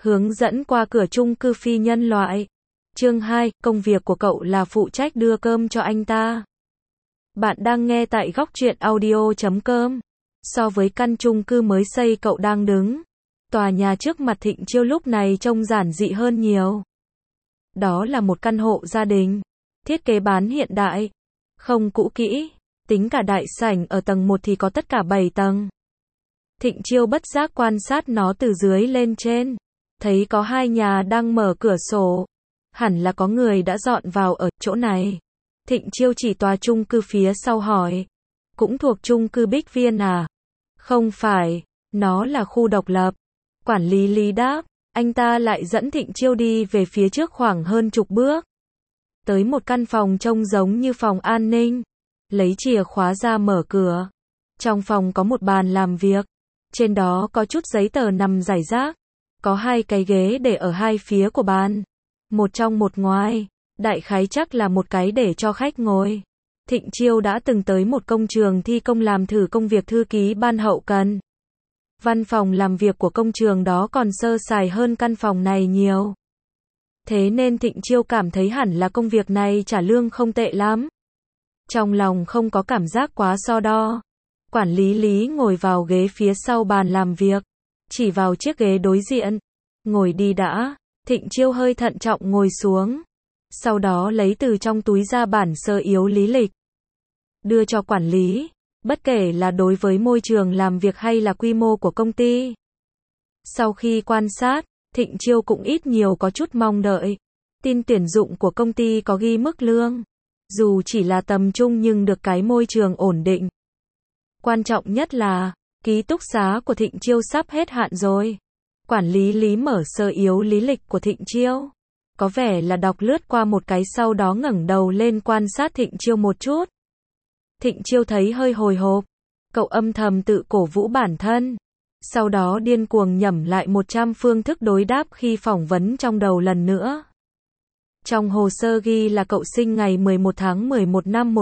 Hướng dẫn qua cửa chung cư phi nhân loại. Chương 2, công việc của cậu là phụ trách đưa cơm cho anh ta. Bạn đang nghe tại góc truyện audio.com. So với căn chung cư mới xây cậu đang đứng, tòa nhà trước mặt Thịnh Chiêu lúc này trông giản dị hơn nhiều. Đó là một căn hộ gia đình, thiết kế bán hiện đại, không cũ kỹ, tính cả đại sảnh ở tầng 1 thì có tất cả 7 tầng. Thịnh Chiêu bất giác quan sát nó từ dưới lên trên, thấy có 2 nhà đang mở cửa sổ, hẳn là có người đã dọn vào ở chỗ này. Thịnh Chiêu chỉ tòa chung cư phía sau hỏi, cũng thuộc chung cư Bích Viên à? Không phải, nó là khu độc lập. Quản lý Lý đáp, anh ta lại dẫn Thịnh Chiêu đi về phía trước khoảng hơn chục bước. Tới một căn phòng trông giống như phòng an ninh. Lấy chìa khóa ra mở cửa. Trong phòng có một bàn làm việc. Trên đó có chút giấy tờ nằm rải rác. Có 2 cái ghế để ở hai phía của bàn. Một trong một ngoài. Đại khái chắc là một cái để cho khách ngồi. Thịnh Chiêu đã từng tới một công trường thi công làm thử công việc thư ký ban hậu cần. Văn phòng làm việc của công trường đó còn sơ sài hơn căn phòng này nhiều. Thế nên Thịnh Chiêu cảm thấy hẳn là công việc này trả lương không tệ lắm. Trong lòng không có cảm giác quá so đo. Quản lý Lý ngồi vào ghế phía sau bàn làm việc, chỉ vào chiếc ghế đối diện. Ngồi đi đã. Thịnh Chiêu hơi thận trọng ngồi xuống. Sau đó lấy từ trong túi ra bản sơ yếu lý lịch. Đưa cho quản lý, bất kể là đối với môi trường làm việc hay là quy mô của công ty. Sau khi quan sát, Thịnh Chiêu cũng ít nhiều có chút mong đợi. Tin tuyển dụng của công ty có ghi mức lương. Dù chỉ là tầm trung nhưng được cái môi trường ổn định. Quan trọng nhất là, ký túc xá của Thịnh Chiêu sắp hết hạn rồi. Quản lý Lý mở sơ yếu lý lịch của Thịnh Chiêu. Có vẻ là đọc lướt qua một cái sau đó ngẩng đầu lên quan sát Thịnh Chiêu một chút. Thịnh Chiêu thấy hơi hồi hộp. Cậu âm thầm tự cổ vũ bản thân. Sau đó điên cuồng nhẩm lại 100 phương thức đối đáp khi phỏng vấn trong đầu lần nữa. Trong hồ sơ ghi là cậu sinh ngày 11 tháng 11 năm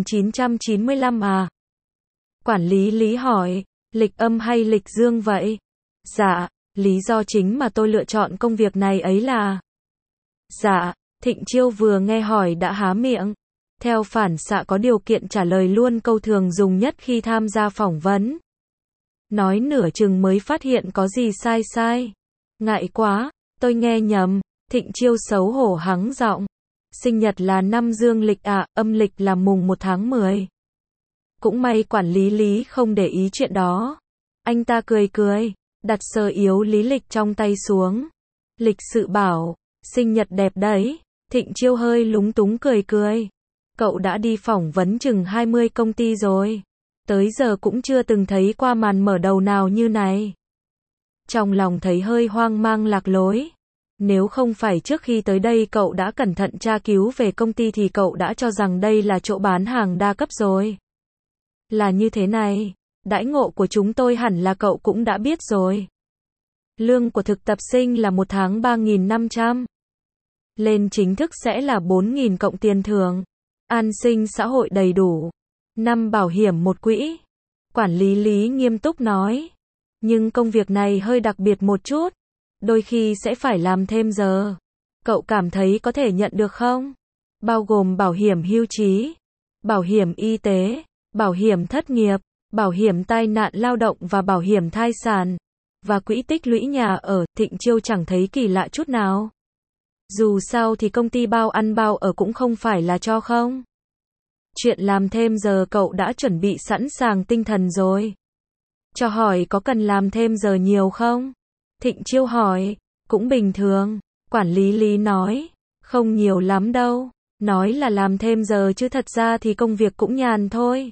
1995 à? Quản lý Lý hỏi, lịch âm hay lịch dương vậy? Dạ, lý do chính mà tôi lựa chọn công việc này ấy là... Dạ, Thịnh Chiêu vừa nghe hỏi đã há miệng. Theo phản xạ có điều kiện trả lời luôn câu thường dùng nhất khi tham gia phỏng vấn. Nói nửa chừng mới phát hiện có gì sai. Ngại quá, tôi nghe nhầm. Thịnh Chiêu xấu hổ hắng giọng. Sinh nhật là năm dương lịch à, âm lịch là mùng 1 tháng 10. Cũng may quản lý Lý không để ý chuyện đó. Anh ta cười, đặt sơ yếu lý lịch trong tay xuống. Lịch sự bảo, sinh nhật đẹp đấy. Thịnh Chiêu hơi lúng túng cười. Cậu đã đi phỏng vấn chừng 20 công ty rồi. Tới giờ cũng chưa từng thấy qua màn mở đầu nào như này. Trong lòng thấy hơi hoang mang lạc lối. Nếu không phải trước khi tới đây cậu đã cẩn thận tra cứu về công ty thì cậu đã cho rằng đây là chỗ bán hàng đa cấp rồi. Là như thế này, đãi ngộ của chúng tôi hẳn là cậu cũng đã biết rồi. Lương của thực tập sinh là 1 tháng 3.500. Lên chính thức sẽ là 4.000 cộng tiền thưởng. An sinh xã hội đầy đủ. 5 bảo hiểm một quỹ. Quản lý Lý nghiêm túc nói. Nhưng công việc này hơi đặc biệt một chút. Đôi khi sẽ phải làm thêm giờ. Cậu cảm thấy có thể nhận được không? Bao gồm bảo hiểm hưu trí, bảo hiểm y tế, bảo hiểm thất nghiệp, bảo hiểm tai nạn lao động và bảo hiểm thai sản. Và quỹ tích lũy nhà ở. Thịnh Chiêu chẳng thấy kỳ lạ chút nào. Dù sao thì công ty bao ăn bao ở cũng không phải là cho không. Chuyện làm thêm giờ cậu đã chuẩn bị sẵn sàng tinh thần rồi. Cho hỏi có cần làm thêm giờ nhiều không? Thịnh Chiêu hỏi, cũng bình thường. Quản lý Lý nói, không nhiều lắm đâu. Nói là làm thêm giờ chứ thật ra thì công việc cũng nhàn thôi.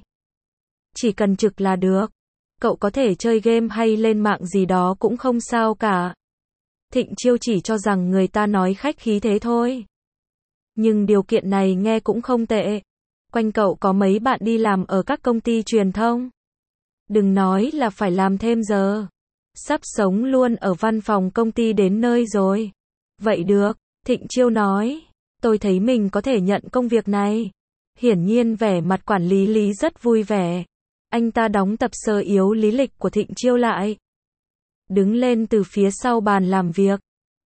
Chỉ cần trực là được. Cậu có thể chơi game hay lên mạng gì đó cũng không sao cả. Thịnh Chiêu chỉ cho rằng người ta nói khách khí thế thôi. Nhưng điều kiện này nghe cũng không tệ. Quanh cậu có mấy bạn đi làm ở các công ty truyền thông. Đừng nói là phải làm thêm giờ. Sắp sống luôn ở văn phòng công ty đến nơi rồi. Vậy được, Thịnh Chiêu nói. Tôi thấy mình có thể nhận công việc này. Hiển nhiên vẻ mặt quản lý Lý rất vui vẻ. Anh ta đóng tập sơ yếu lý lịch của Thịnh Chiêu lại. Đứng lên từ phía sau bàn làm việc.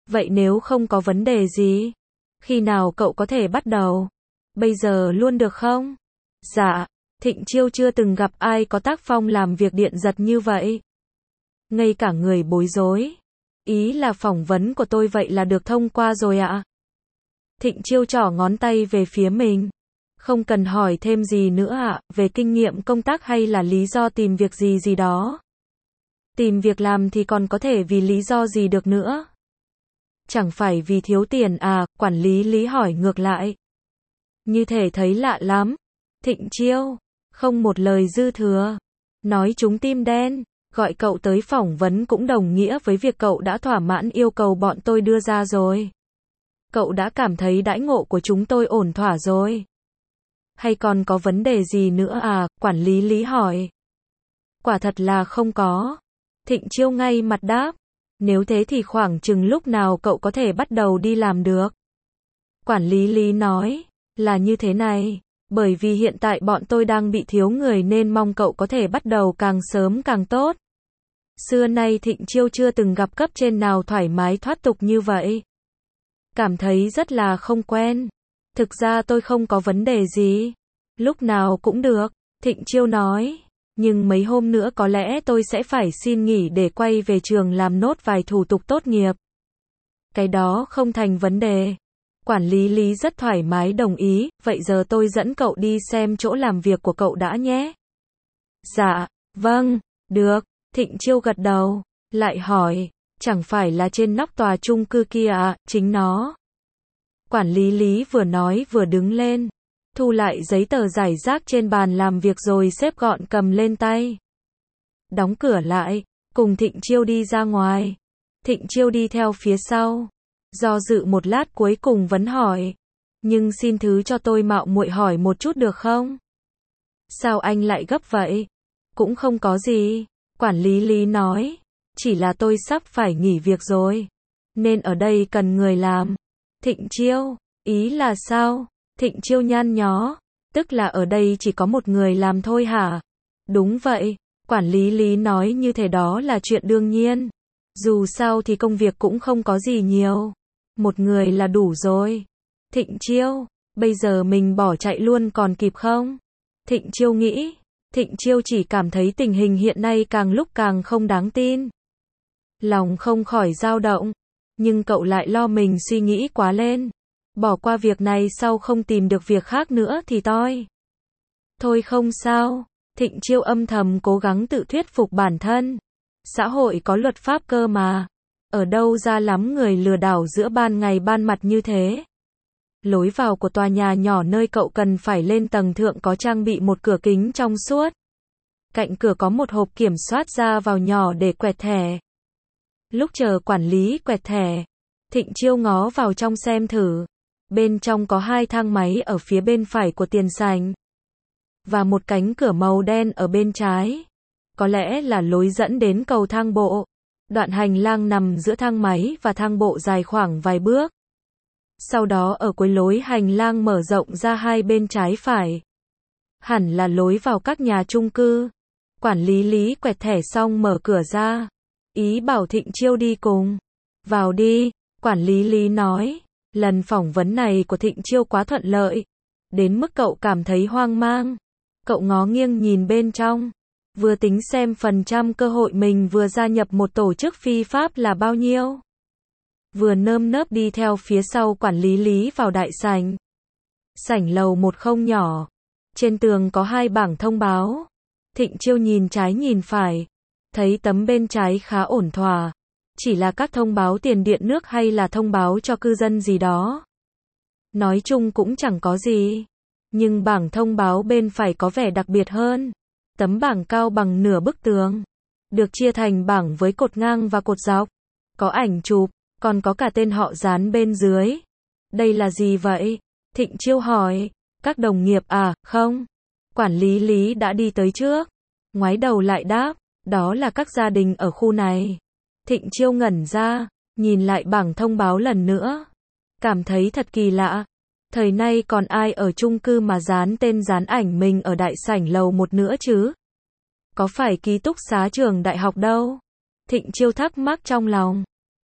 Vậy nếu không có vấn đề gì, khi nào cậu có thể bắt đầu? Bây giờ luôn được không? Dạ, Thịnh Chiêu chưa từng gặp ai có tác phong làm việc điện giật như vậy. Ngây cả người bối rối. Ý là phỏng vấn của tôi vậy là được thông qua rồi ạ? Thịnh Chiêu trỏ ngón tay về phía mình. Không cần hỏi thêm gì nữa ạ, về kinh nghiệm công tác hay là lý do tìm việc gì gì đó. Tìm việc làm thì còn có thể vì lý do gì được nữa. Chẳng phải vì thiếu tiền à, quản lý Lý hỏi ngược lại. Như thể thấy lạ lắm. Thịnh Chiêu, không một lời dư thừa. Nói trúng tim đen, gọi cậu tới phỏng vấn cũng đồng nghĩa với việc cậu đã thỏa mãn yêu cầu bọn tôi đưa ra rồi. Cậu đã cảm thấy đãi ngộ của chúng tôi ổn thỏa rồi. Hay còn có vấn đề gì nữa à, quản lý Lý hỏi. Quả thật là không có. Thịnh Chiêu ngay mặt đáp. Nếu thế thì khoảng chừng lúc nào cậu có thể bắt đầu đi làm được? Quản lý Lý nói, là như thế này, bởi vì hiện tại bọn tôi đang bị thiếu người nên mong cậu có thể bắt đầu càng sớm càng tốt. Xưa nay Thịnh Chiêu chưa từng gặp cấp trên nào thoải mái thoát tục như vậy. Cảm thấy rất là không quen. Thực ra tôi không có vấn đề gì. Lúc nào cũng được, Thịnh Chiêu nói. Nhưng mấy hôm nữa có lẽ tôi sẽ phải xin nghỉ để quay về trường làm nốt vài thủ tục tốt nghiệp. Cái đó không thành vấn đề. Quản lý Lý rất thoải mái đồng ý, vậy giờ tôi dẫn cậu đi xem chỗ làm việc của cậu đã nhé. Dạ, vâng, được, Thịnh Chiêu gật đầu, lại hỏi, chẳng phải là trên nóc tòa chung cư kia à, chính nó. Quản lý Lý vừa nói vừa đứng lên, thu lại giấy tờ rải rác trên bàn làm việc rồi xếp gọn cầm lên tay. Đóng cửa lại, cùng Thịnh Chiêu đi ra ngoài. Thịnh Chiêu đi theo phía sau. Do dự một lát cuối cùng vẫn hỏi. Nhưng xin thứ cho tôi mạo muội hỏi một chút được không? Sao anh lại gấp vậy? Cũng không có gì. Quản lý Lý nói. Chỉ là tôi sắp phải nghỉ việc rồi. Nên ở đây cần người làm. Thịnh Chiêu, ý là sao? Thịnh Chiêu nhăn nhó. Tức là ở đây chỉ có một người làm thôi hả? Đúng vậy. Quản lý Lý nói như thế đó là chuyện đương nhiên. Dù sao thì công việc cũng không có gì nhiều. Một người là đủ rồi. Thịnh Chiêu, bây giờ mình bỏ chạy luôn còn kịp không? Thịnh Chiêu nghĩ. Thịnh Chiêu chỉ cảm thấy tình hình hiện nay càng lúc càng không đáng tin. Lòng không khỏi dao động. Nhưng cậu lại lo mình suy nghĩ quá lên. Bỏ qua việc này sau không tìm được việc khác nữa thì toi. Thôi không sao. Thịnh Chiêu âm thầm cố gắng tự thuyết phục bản thân. Xã hội có luật pháp cơ mà. Ở đâu ra lắm người lừa đảo giữa ban ngày ban mặt như thế. Lối vào của tòa nhà nhỏ nơi cậu cần phải lên tầng thượng có trang bị một cửa kính trong suốt. Cạnh cửa có một hộp kiểm soát ra vào nhỏ để quẹt thẻ. Lúc chờ quản lý quẹt thẻ, Thịnh Chiêu ngó vào trong xem thử. Bên trong có 2 thang máy ở phía bên phải của tiền sảnh. Và một cánh cửa màu đen ở bên trái. Có lẽ là lối dẫn đến cầu thang bộ. Đoạn hành lang nằm giữa thang máy và thang bộ dài khoảng vài bước. Sau đó ở cuối lối hành lang mở rộng ra hai bên trái phải. Hẳn là lối vào các nhà chung cư. Quản lý Lý quẹt thẻ xong mở cửa ra. Ý bảo Thịnh Chiêu đi cùng. Vào đi, quản lý Lý nói. Lần phỏng vấn này của Thịnh Chiêu quá thuận lợi. Đến mức cậu cảm thấy hoang mang. Cậu ngó nghiêng nhìn bên trong. Vừa tính xem phần trăm cơ hội mình vừa gia nhập một tổ chức phi pháp là bao nhiêu. Vừa nơm nớp đi theo phía sau quản lý Lý vào đại sảnh. Sảnh lầu 10 nhỏ. Trên tường có 2 bảng thông báo. Thịnh Chiêu nhìn trái nhìn phải. Thấy tấm bên trái khá ổn thỏa. Chỉ là các thông báo tiền điện nước hay là thông báo cho cư dân gì đó. Nói chung cũng chẳng có gì. Nhưng bảng thông báo bên phải có vẻ đặc biệt hơn. Tấm bảng cao bằng nửa bức tường. Được chia thành bảng với cột ngang và cột dọc. Có ảnh chụp, còn có cả tên họ dán bên dưới. Đây là gì vậy? Thịnh Chiêu hỏi. Các đồng nghiệp à, không. Quản lý Lý đã đi tới trước. Ngoái đầu lại đáp. Đó là các gia đình ở khu này. Thịnh Chiêu ngẩn ra, nhìn lại bảng thông báo lần nữa. Cảm thấy thật kỳ lạ. Thời nay còn ai ở chung cư mà dán tên dán ảnh mình ở đại sảnh lầu 1 nữa chứ? Có phải ký túc xá trường đại học đâu? Thịnh Chiêu thắc mắc trong lòng.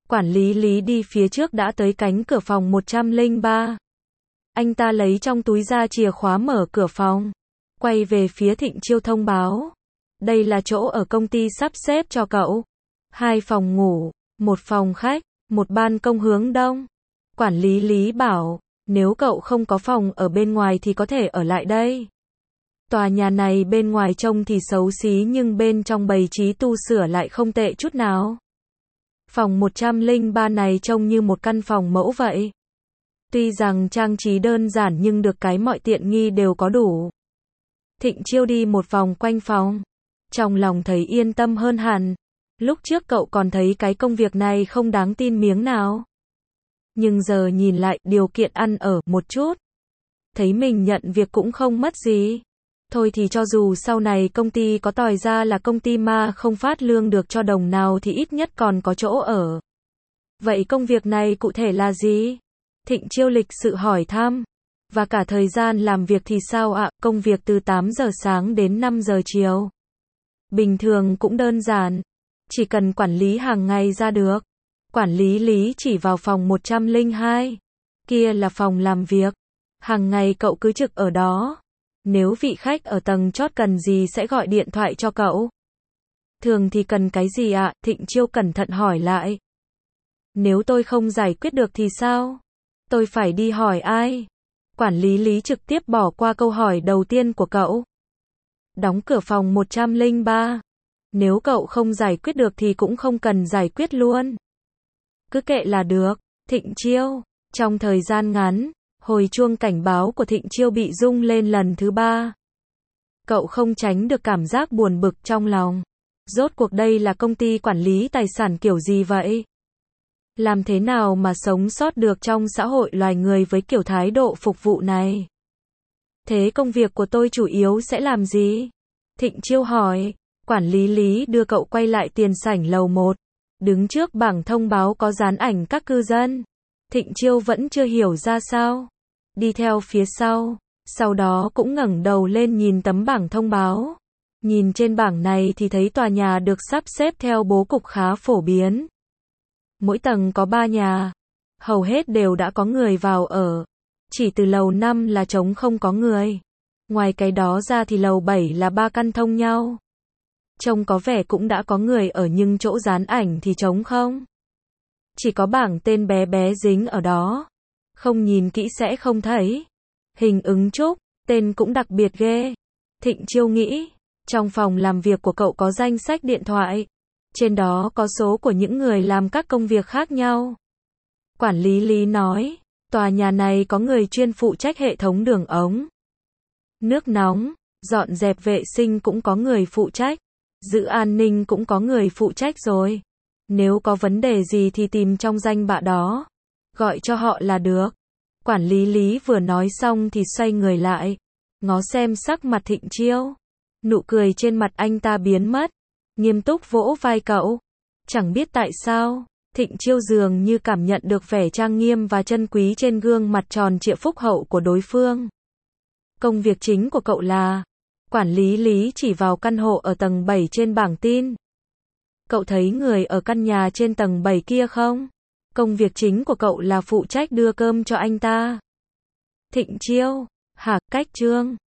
Quản lý Lý đi phía trước đã tới cánh cửa phòng 103. Anh ta lấy trong túi ra chìa khóa mở cửa phòng. Quay về phía Thịnh Chiêu thông báo. Đây là chỗ ở công ty sắp xếp cho cậu. 2 phòng ngủ, 1 phòng khách, 1 ban công hướng đông. Quản lý Lý bảo, nếu cậu không có phòng ở bên ngoài thì có thể ở lại đây. Tòa nhà này bên ngoài trông thì xấu xí nhưng bên trong bày trí tu sửa lại không tệ chút nào. Phòng 103 này trông như một căn phòng mẫu vậy. Tuy rằng trang trí đơn giản nhưng được cái mọi tiện nghi đều có đủ. Thịnh Chiêu đi một vòng quanh phòng. Trong lòng thấy yên tâm hơn hẳn. Lúc trước cậu còn thấy cái công việc này không đáng tin miếng nào. Nhưng giờ nhìn lại điều kiện ăn ở một chút. Thấy mình nhận việc cũng không mất gì. Thôi thì cho dù sau này công ty có tòi ra là công ty ma không phát lương được cho đồng nào thì ít nhất còn có chỗ ở. Vậy công việc này cụ thể là gì? Thịnh Chiêu lịch sự hỏi thăm. Và cả thời gian làm việc thì sao ạ? Công việc từ 8 giờ sáng đến 5 giờ chiều. Bình thường cũng đơn giản. Chỉ cần quản lý hàng ngày ra được. Quản lý Lý chỉ vào phòng 102. Kia là phòng làm việc. Hàng ngày cậu cứ trực ở đó. Nếu vị khách ở tầng chót cần gì sẽ gọi điện thoại cho cậu. Thường thì cần cái gì ạ? Thịnh Chiêu cẩn thận hỏi lại. Nếu tôi không giải quyết được thì sao? Tôi phải đi hỏi ai? Quản lý Lý trực tiếp bỏ qua câu hỏi đầu tiên của cậu. Đóng cửa phòng 103. Nếu cậu không giải quyết được thì cũng không cần giải quyết luôn. Cứ kệ là được. Thịnh Chiêu. Trong thời gian ngắn, hồi chuông cảnh báo của Thịnh Chiêu bị rung lên lần thứ 3. Cậu không tránh được cảm giác buồn bực trong lòng. Rốt cuộc đây là công ty quản lý tài sản kiểu gì vậy? Làm thế nào mà sống sót được trong xã hội loài người với kiểu thái độ phục vụ này? Thế công việc của tôi chủ yếu sẽ làm gì? Thịnh Chiêu hỏi. Quản lý Lý đưa cậu quay lại tiền sảnh lầu 1. Đứng trước bảng thông báo có dán ảnh các cư dân. Thịnh Chiêu vẫn chưa hiểu ra sao. Đi theo phía sau. Sau đó cũng ngẩng đầu lên nhìn tấm bảng thông báo. Nhìn trên bảng này thì thấy tòa nhà được sắp xếp theo bố cục khá phổ biến. Mỗi tầng có 3 nhà. Hầu hết đều đã có người vào ở. Chỉ từ lầu 5 là trống không có người. Ngoài cái đó ra thì lầu 7 là 3 căn thông nhau. Trông có vẻ cũng đã có người ở nhưng chỗ dán ảnh thì trống không. Chỉ có bảng tên bé bé dính ở đó. Không nhìn kỹ sẽ không thấy. Hình ứng trúc, tên cũng đặc biệt ghê. Thịnh Chiêu nghĩ, trong phòng làm việc của cậu có danh sách điện thoại. Trên đó có số của những người làm các công việc khác nhau. Quản lý Lý nói, tòa nhà này có người chuyên phụ trách hệ thống đường ống. Nước nóng, dọn dẹp vệ sinh cũng có người phụ trách. Giữ an ninh cũng có người phụ trách rồi. Nếu có vấn đề gì thì tìm trong danh bạ đó. Gọi cho họ là được. Quản lý Lý vừa nói xong thì xoay người lại. Ngó xem sắc mặt Thịnh Chiêu. Nụ cười trên mặt anh ta biến mất. Nghiêm túc vỗ vai cậu. Chẳng biết tại sao, Thịnh Chiêu dường như cảm nhận được vẻ trang nghiêm và chân quý trên gương mặt tròn trịa phúc hậu của đối phương. Công việc chính của cậu là... Quản lý Lý chỉ vào căn hộ ở tầng 7 trên bảng tin. Cậu thấy người ở căn nhà trên tầng 7 kia không? Công việc chính của cậu là phụ trách đưa cơm cho anh ta. Thịnh Chiêu. Hả, cách Trương.